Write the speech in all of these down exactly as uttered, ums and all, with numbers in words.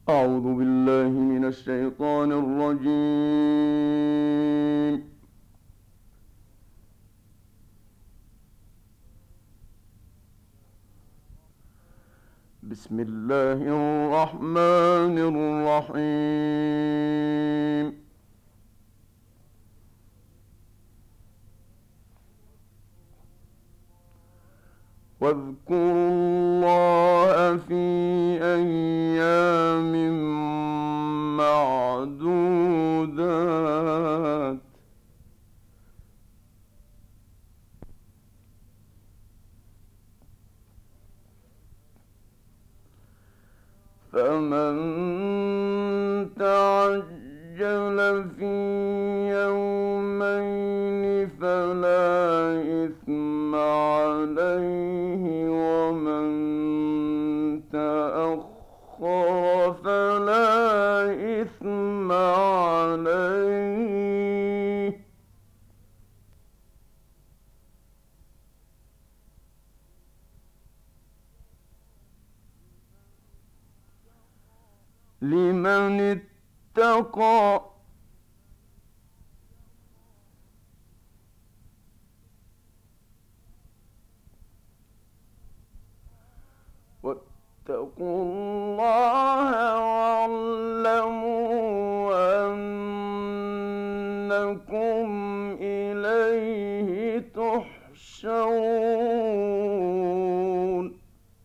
أعوذ بالله من الشيطان الرجيم. بسم الله الرحمن الرحيم. واذكروا الله في أيام معدودات. فمن تعجل في يومين فلا إثم عليه، ومن تأخر فلا إثم عليه. لمن اتقى. واتقوا الله واعلموا أنكم إليه تحشرون.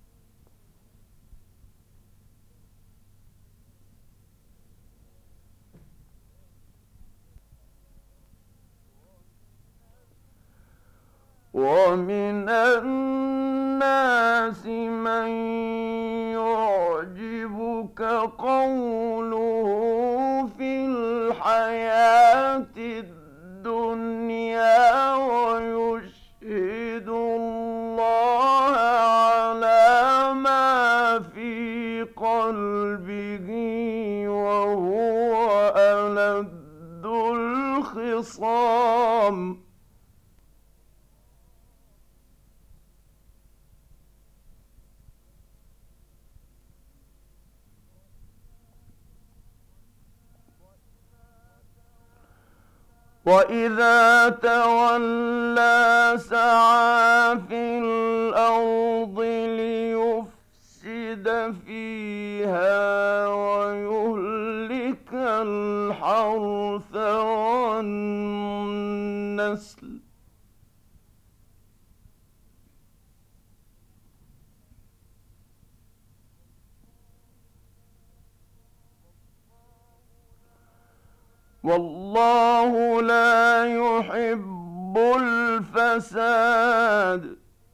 ومن الناس من يعجبك قوله في الحياة الدنيا ويشهد الله على ما في قلبه وهو ألد الخصام. وإذا تولى سعى في الأرض ليفسد فيها ويهلك الحرث والنسل. والله لا يحب الفساد.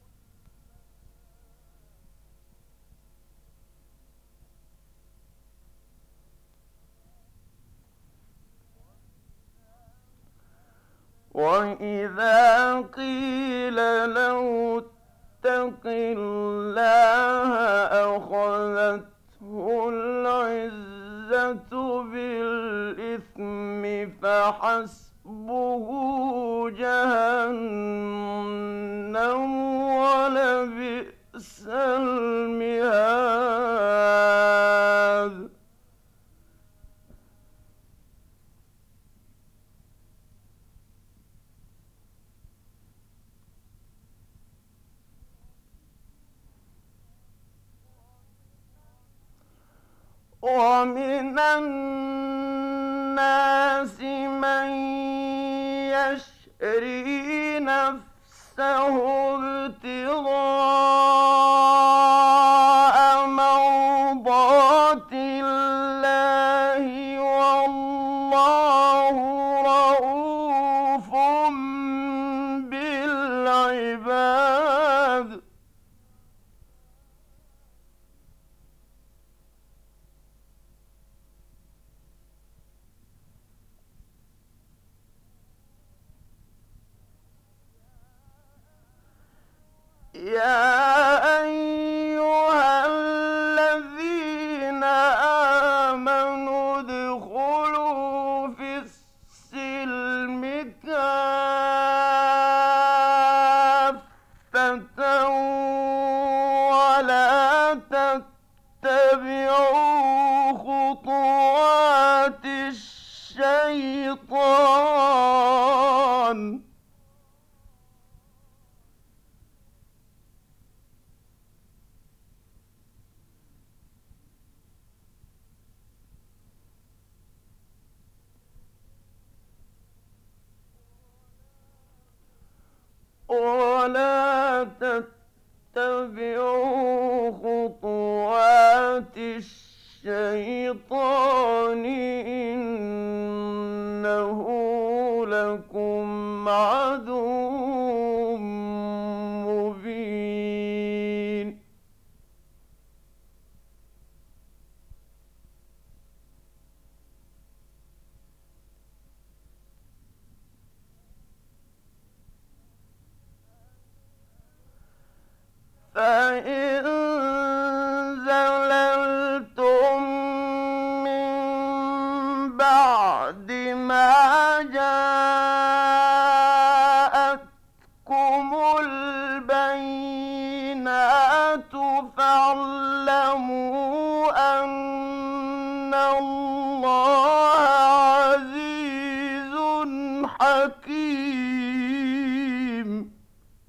وإذا قيل له اتق الله أخذته العزة بالإثم فحسبه جهنم ولبئس المهاد. ومن الناس من يشري نفسه ابتغاء مرضات الله والله رؤوف بالعباد. يا أيها الذين آمنوا ادخلوا في السلم كافة ولا تتبعوا تتبعوا خطوات الشيطان إنه لكم عدو مبين. فإن زللتم من بعد ما جاءتكم البينات فاعلموا أن الله عزيز حكيم.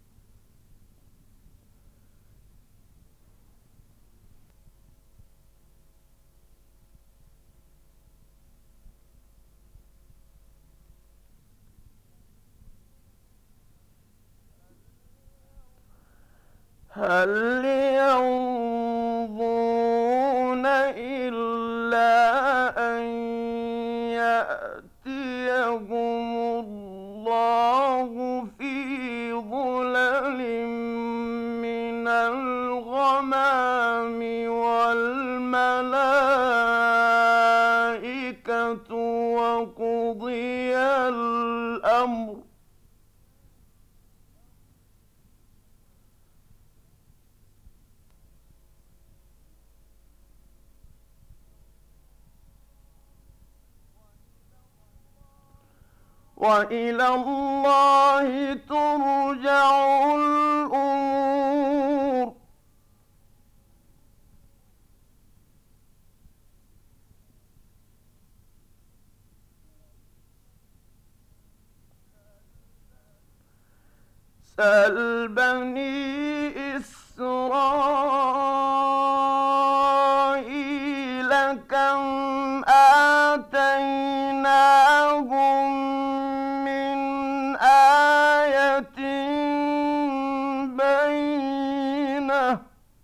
هل ينظرون إلا أن يأتيهم الله في ظلل من الغمام والملائكة وقضي الأمر وإلى الله ترجع الأمور. سَلْ بني إسرائيل كم آتيناهم من آية بينة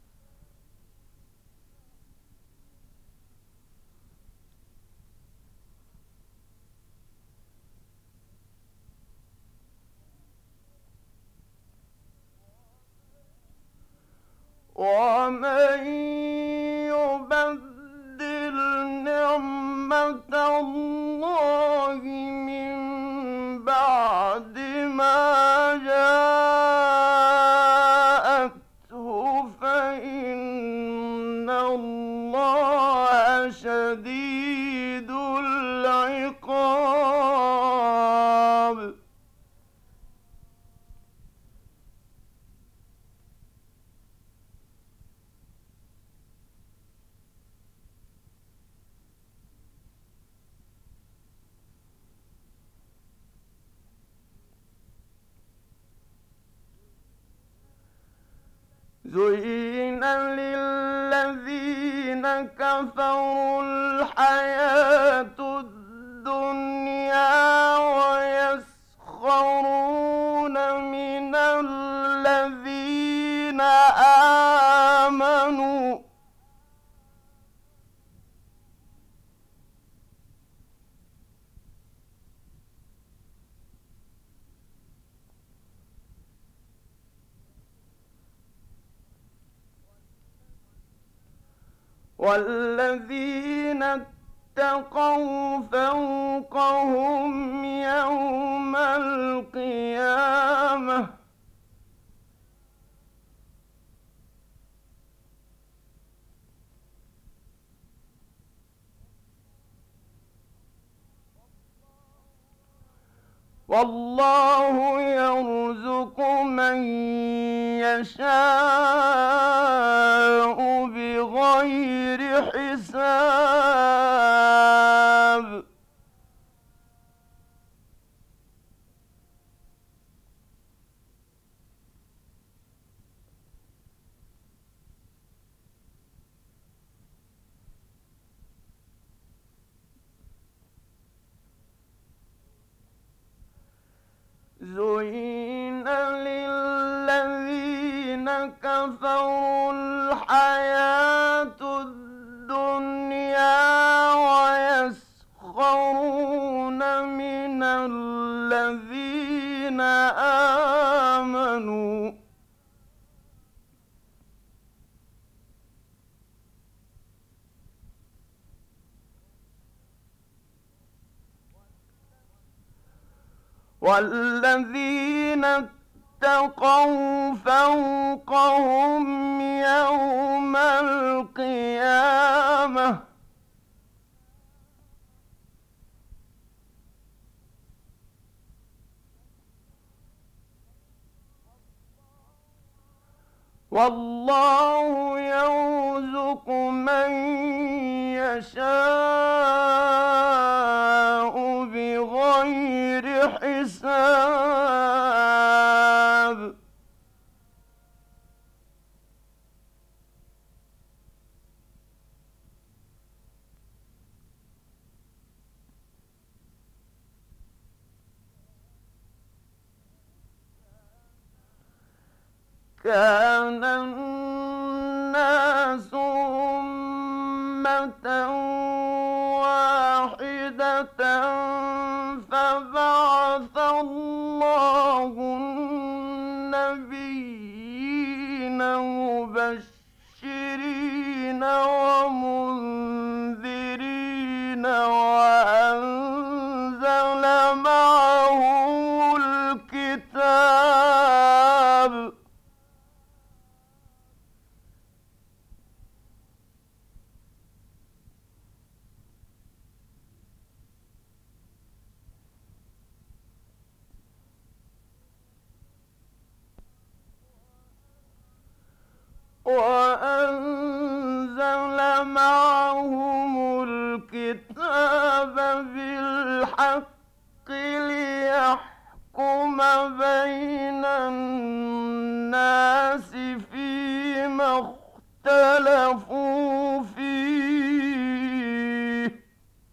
ومن يبدل نعمة الله من بعد ما جاءته فإن الله شديد العقاب. زين للذين كفروا الحياة الدنيا ويسخرون من الذين آمنوا والذين اتقوا فوقهم يوم القيامة والله يرزق من يشاء بغير حساب. زين للذين كفروا الحياة الدنيا ويسخرون من الذين آمنوا والذين اتقوا فوقهم يوم القيامة والله يرزق من يشاء بغير حساب كان الناس أمة واحدة فبعث الله النبيين مبشرين ومنذرين وأنزل معهم الكتاب وأنزل معهم الكتاب بالحق ليحكم بين الناس فيما اختلفوا فيه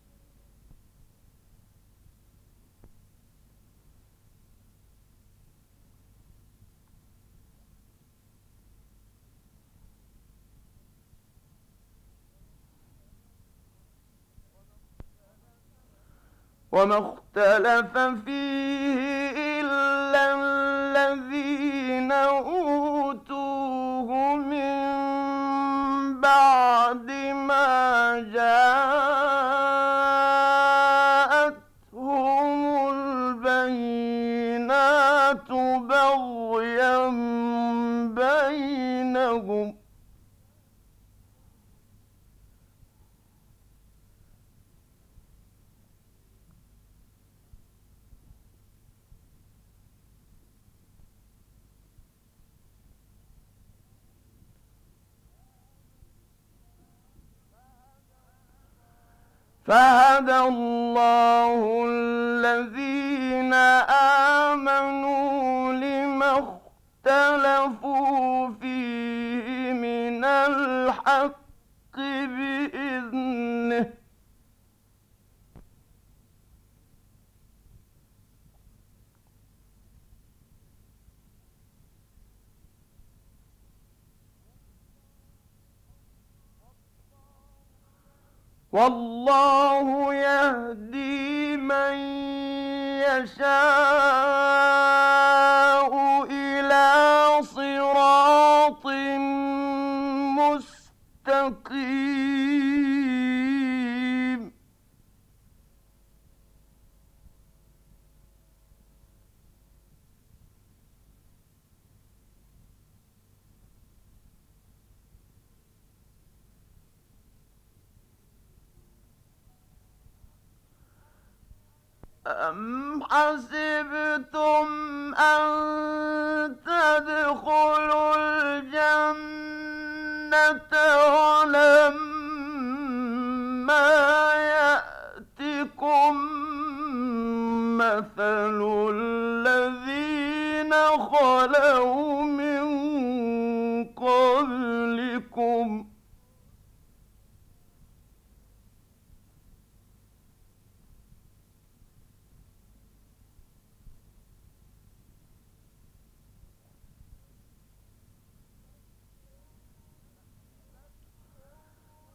وما اختلف فيه إلا الذين أوتوه من بعد ما جاءتهم البينات بغيا بينهم فهدى الله الذين آمنوا لما اختلفوا فيه من الحق بإذنه والله يهدي من يشاء إلى صراط مستقيم أم حسبتم أن تدخلوا الجنة ولما يأتكم مثل الذين خلوا من قبلكم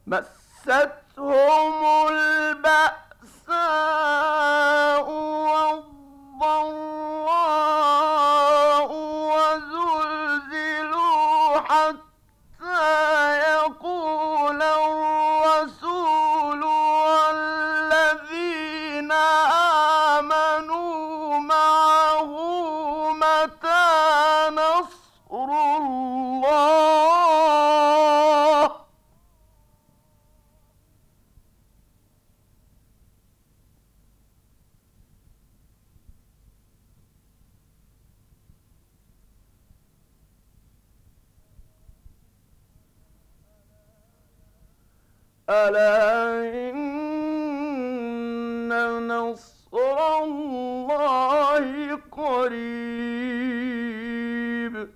مستهم البأساء والضراء وزلزلوا حتى يقول الرسول والذين آمنوا معه متى نصر الله. ألا إن نصر الله قريب.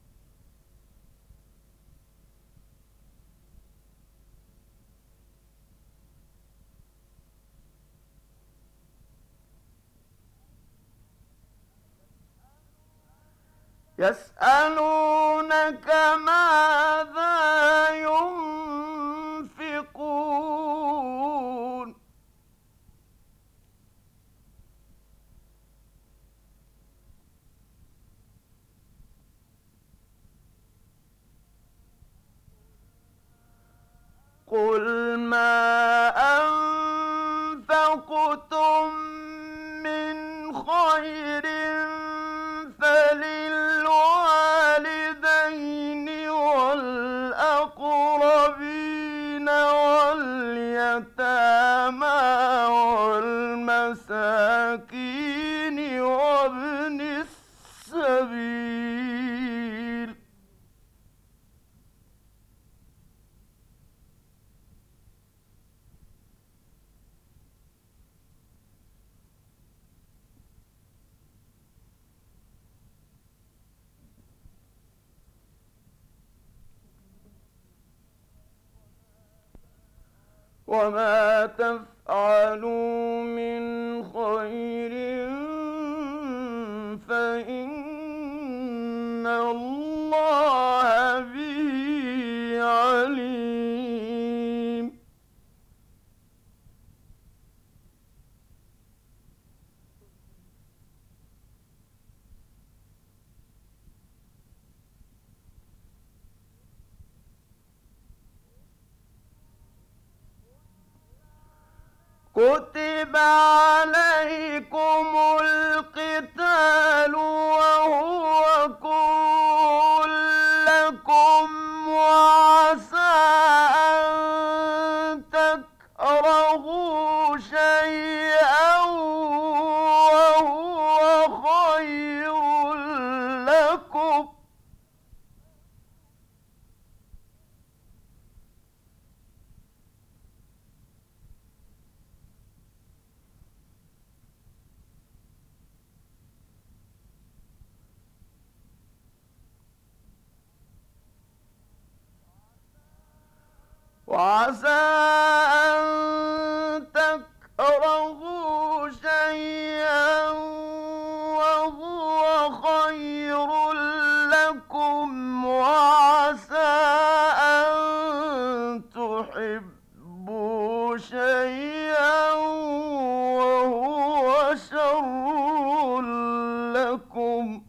يسألونك ماذا ينفقون قل ما أنفقتم من خير فللوالدين والأقربين واليتامى والمساكين وابن السبيل. وما تفعلوا من خير فإن الله به عليم. كتب عليكم القتال وهو كره لكم وعسى أن تكرهوا شيئا وهو خير لكم وعسى أن تكرهوا شيئا وهو خير لكم وعسى أن تحبوا شيئا وهو شر لكم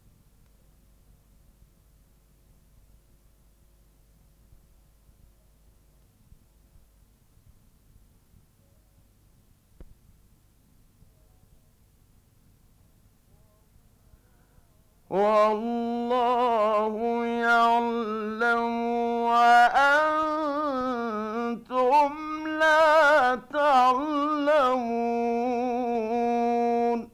والله يعلم وأنتم لا تعلمون.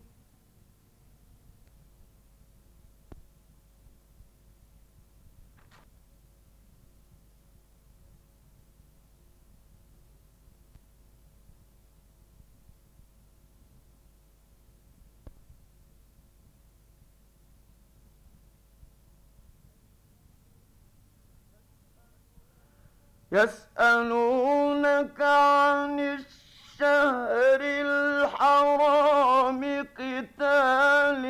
يسألونك عن الشهر الحرام قتال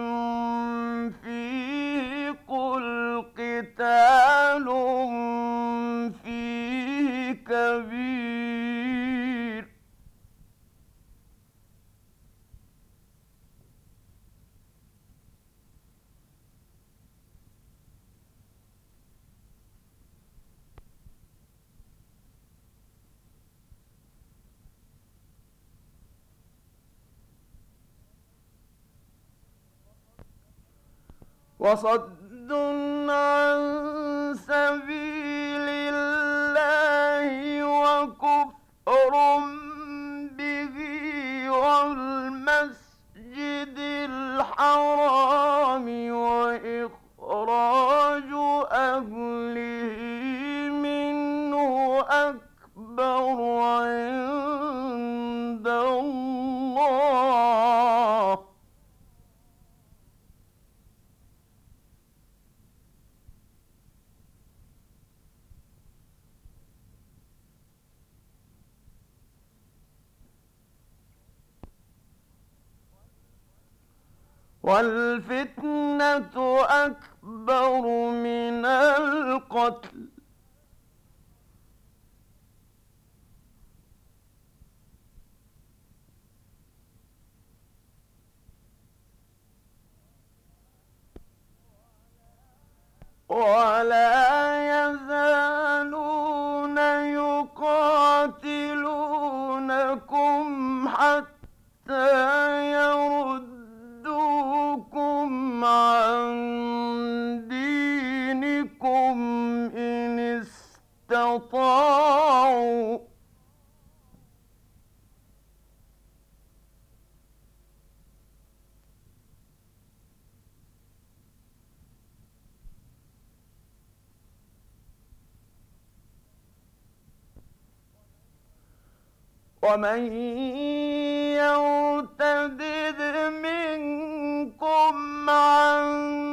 فيه قل قتال فيه كبير وصد عن سبيل الله وكفر به والمسجد الحرام وإخراج أهله منه أكبر عند الله. والفتنة أكبر من القتل ولا يزالون يقاتلونكم حتى يردوكم عن دينكم إن استطاعوا ومن يرتدد منكم عن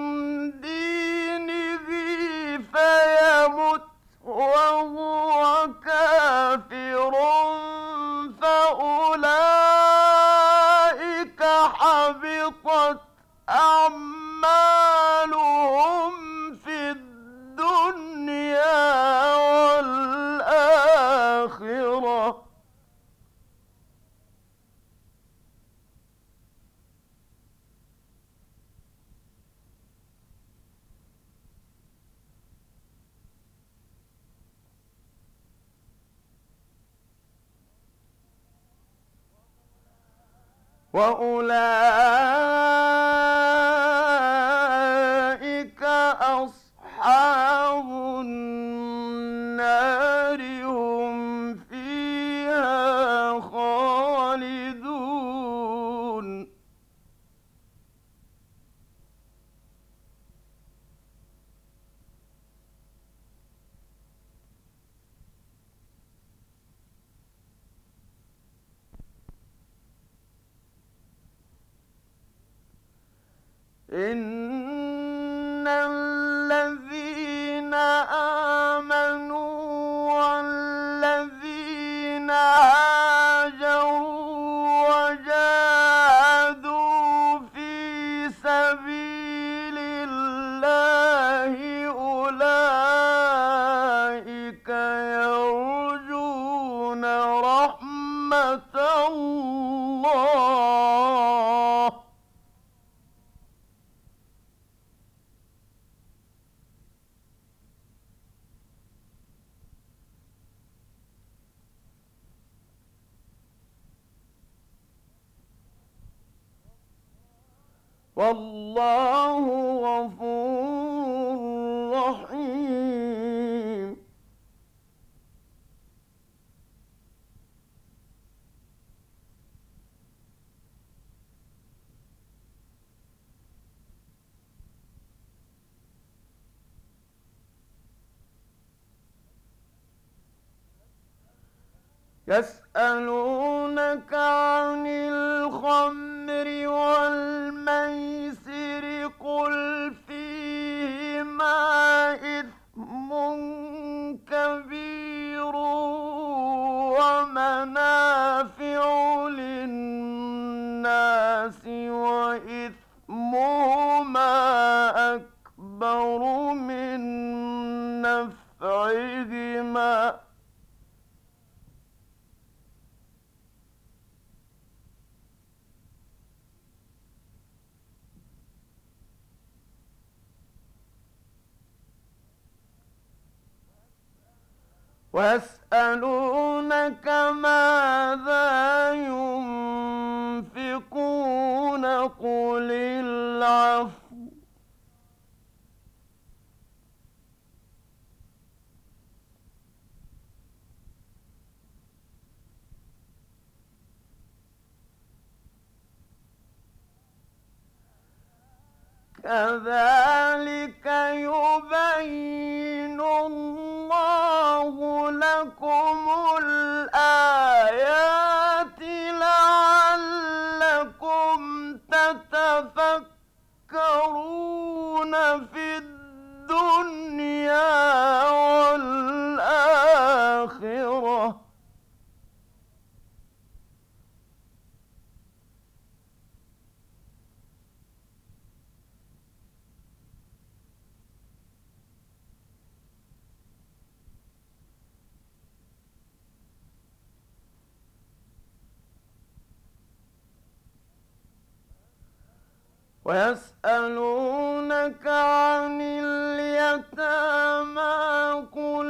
دينه فيمت وهو كافر فأولئك حبطت أعمالهم في الدنيا والآخرة وأولئك أصحاب النار هم فيها خالدون. إن الذين آمنوا والذين هاجروا وجاهدوا في سبيل الله أولئك يرجون رحمة الله. والله غفور رحيم. يسألونك عن الخمر والميسر قل فيهما إثم كبير ومنافع للناس وإثمهما أكبر من نفعهما ويسألونك ماذا ينفقون قل العفو كذلك يبين الله لكم الآيات لعلكم تتفكرون في الدنيا والآخرة. ويسألونك عن اليتامى قل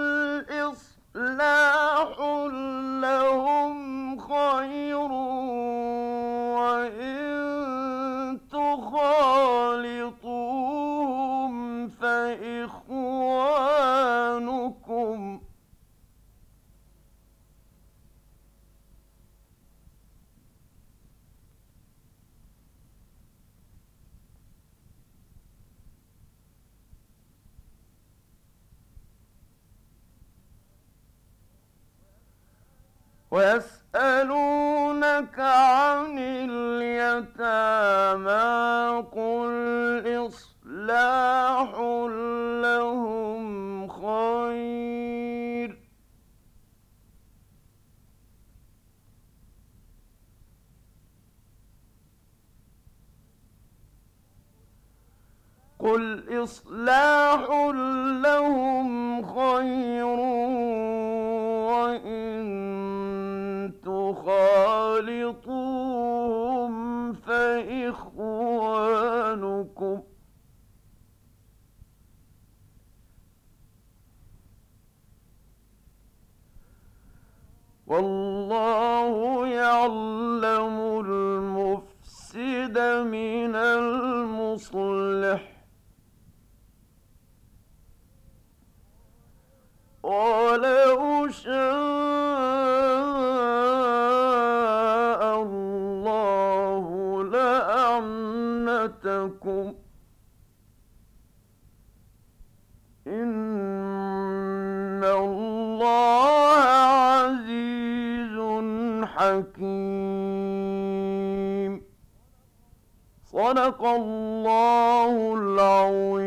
إصلاح لهم خير وإن تخالطوهم فإخوانكم ويسألونك عن اليتامى قل إصلاح لهم خير قل إصلاح لهم خير وإن تخالطوهم فإخوانكم والله يعلم المفسد من المصلح ولو شاء الله لأعنتكم إن الله عزيز حكيم. صدق الله العظيم.